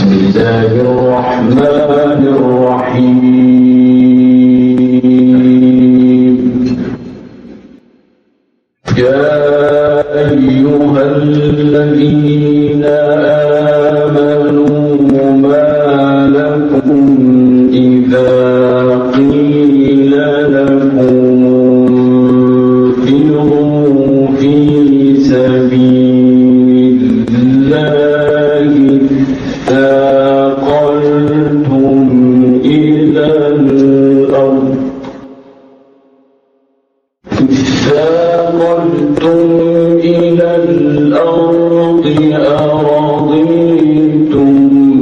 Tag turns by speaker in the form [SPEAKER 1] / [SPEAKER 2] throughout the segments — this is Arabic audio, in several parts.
[SPEAKER 1] بسم الله الرحمن الرحيم. يا أيها الذين آمنوا ما لكم إذا قيل لكم انفروا في سبيل الله اثاقلتم إلى الأرض أرضيتم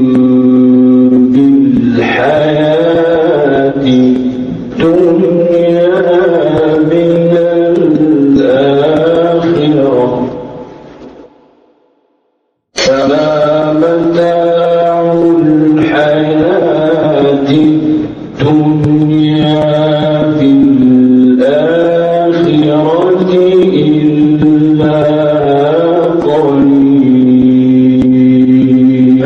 [SPEAKER 1] بالحياة الدنيا من الآخرة فما متاع الحياة الدنيا في الآخرة إلا قليل.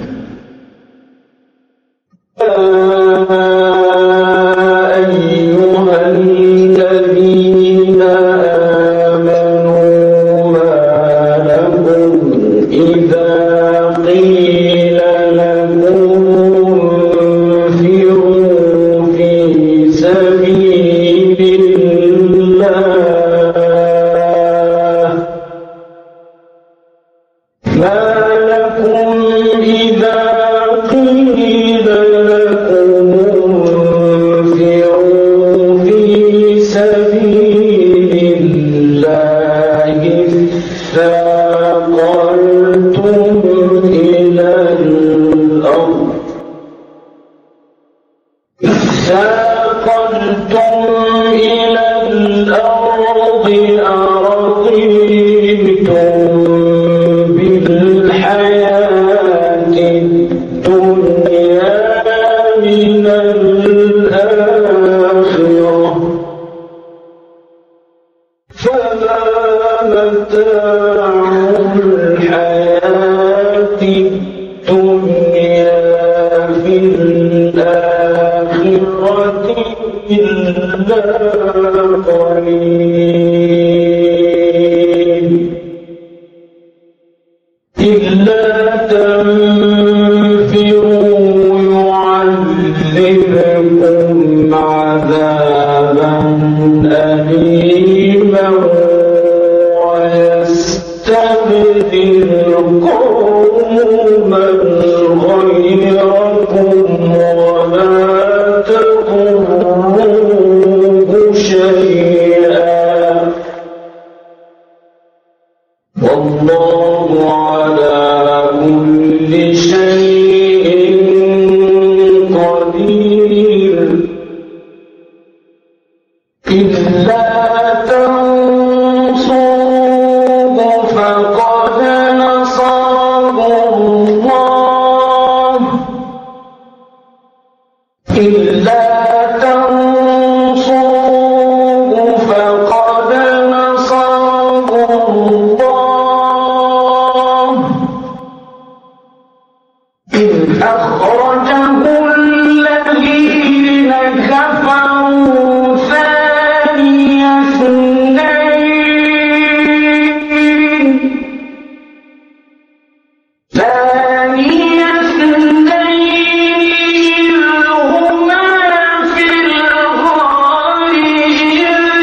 [SPEAKER 1] أيها الذين آمنوا ما لكم إذا قيل لكم انفروا في سبيل الله ما لكم إذا قيل لكم انفروا في سبيل الله اثاقلتم إلى الأرض أرضيتم بالحياة الدنيا من الآخرة فما متاع الحياة الدنيا في الآخرة إلا قليل. إلا تنفروا يعذبكم عذابا أليما ويستبدل قوما غيركم وما تضروه شيئا والله على كل شيء قدير. إلا تنصروه فقد نصره الله إلا تنصروه فقد نصره الله إذ أخرجه الذين كفروا ثاني اثنين إذ هما في الغار إذ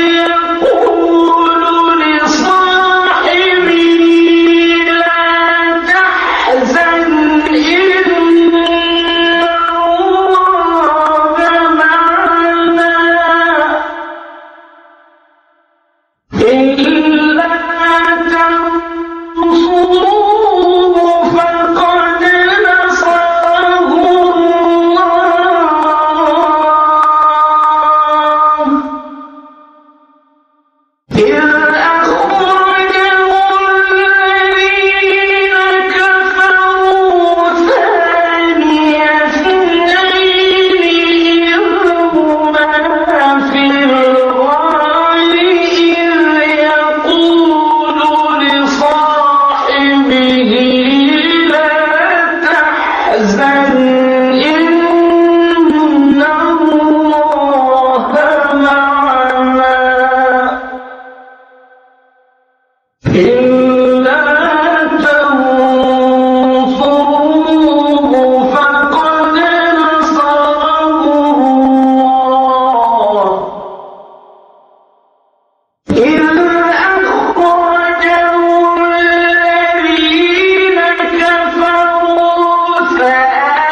[SPEAKER 1] يقول لصاحبه لا تحزن إن تحزن إن الله معنا إلا تنصروه فقد نصره الله إذ أخرجه الذين كفروا ثاني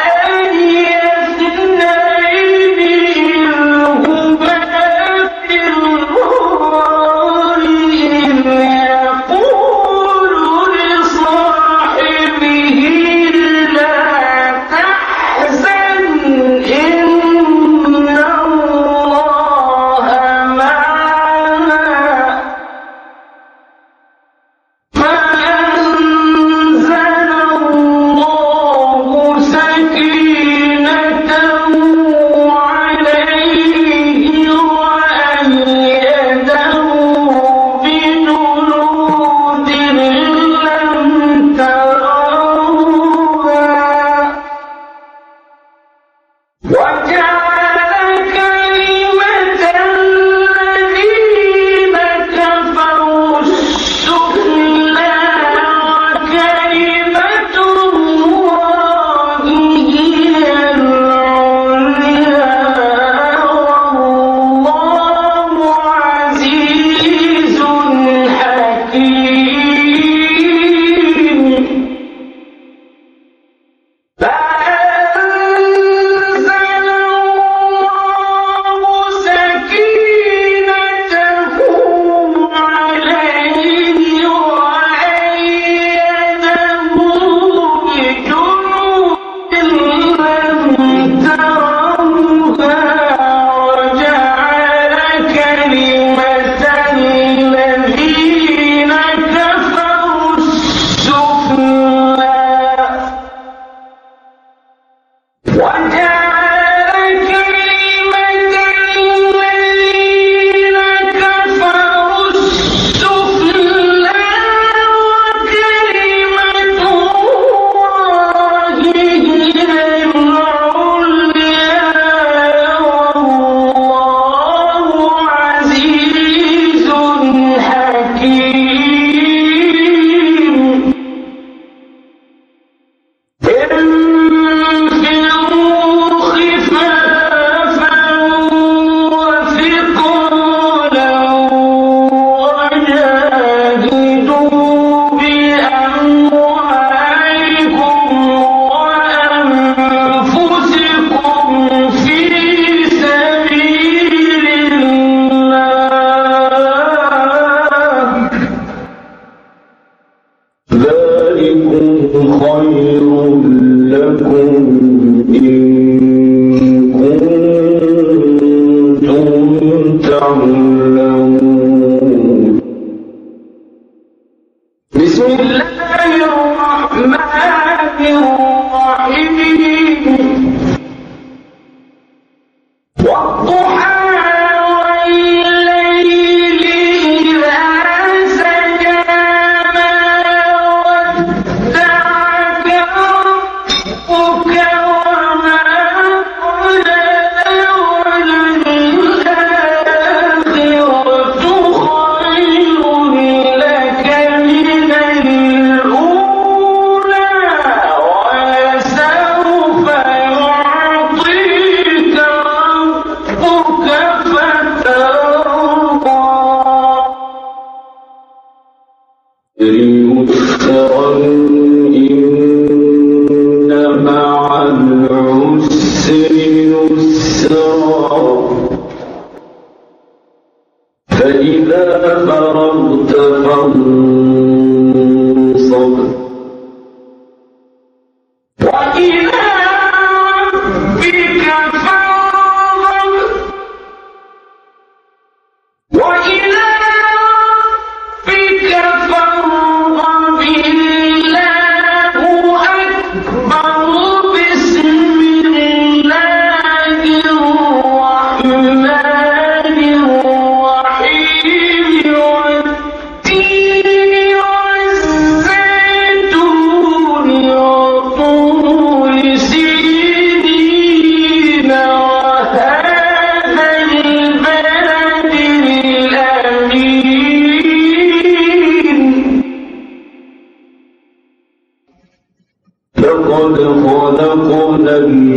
[SPEAKER 1] ولقد خلقنا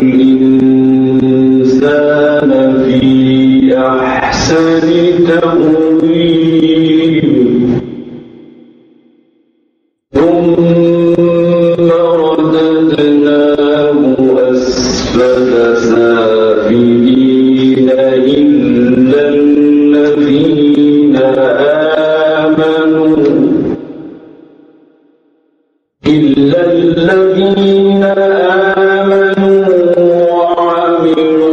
[SPEAKER 1] الإنسان في أحسن تقويم ثم رددناه أسفل سافلين إلا الذين آمنوا وعملوا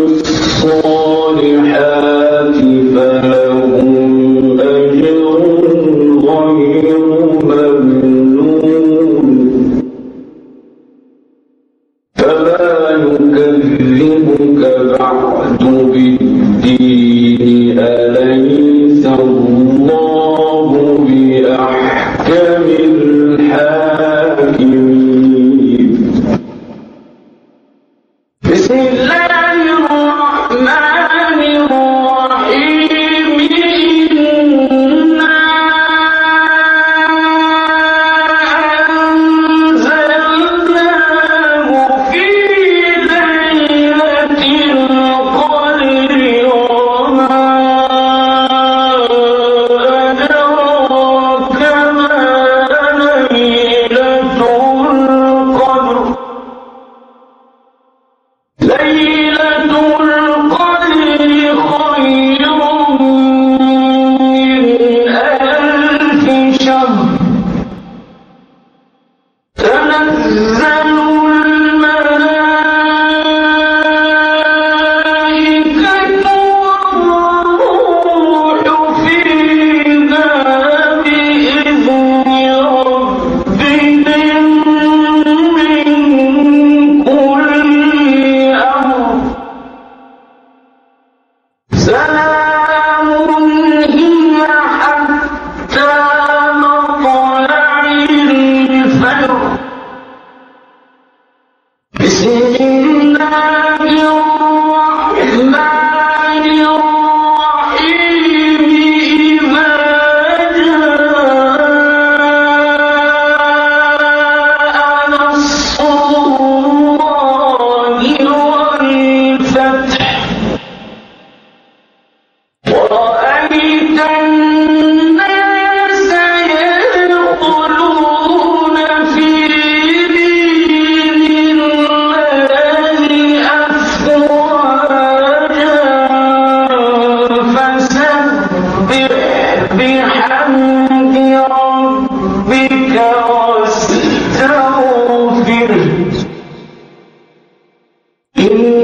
[SPEAKER 1] الصالحات فلهم أجر غير ممنون فما يكذبك بعد بالدين أليس الله بأحكم الحاكمين بسم الله الرحمن الرحيم إنا أنزلناه في ليلة القدر وما أدراك ما ليلة القدر ليلة القدر خير من ألف شهر تنزل الملائكة والروح فيها بإذن ربهم من كل أمر سلام هي حتى مطلع الفجر بسم الله الرحمن الرحيم إذا جاء نصر الله والفتح ورأيت الناس يدخلون في دين الله أفواجا فسبح بحمد ربك واستغفره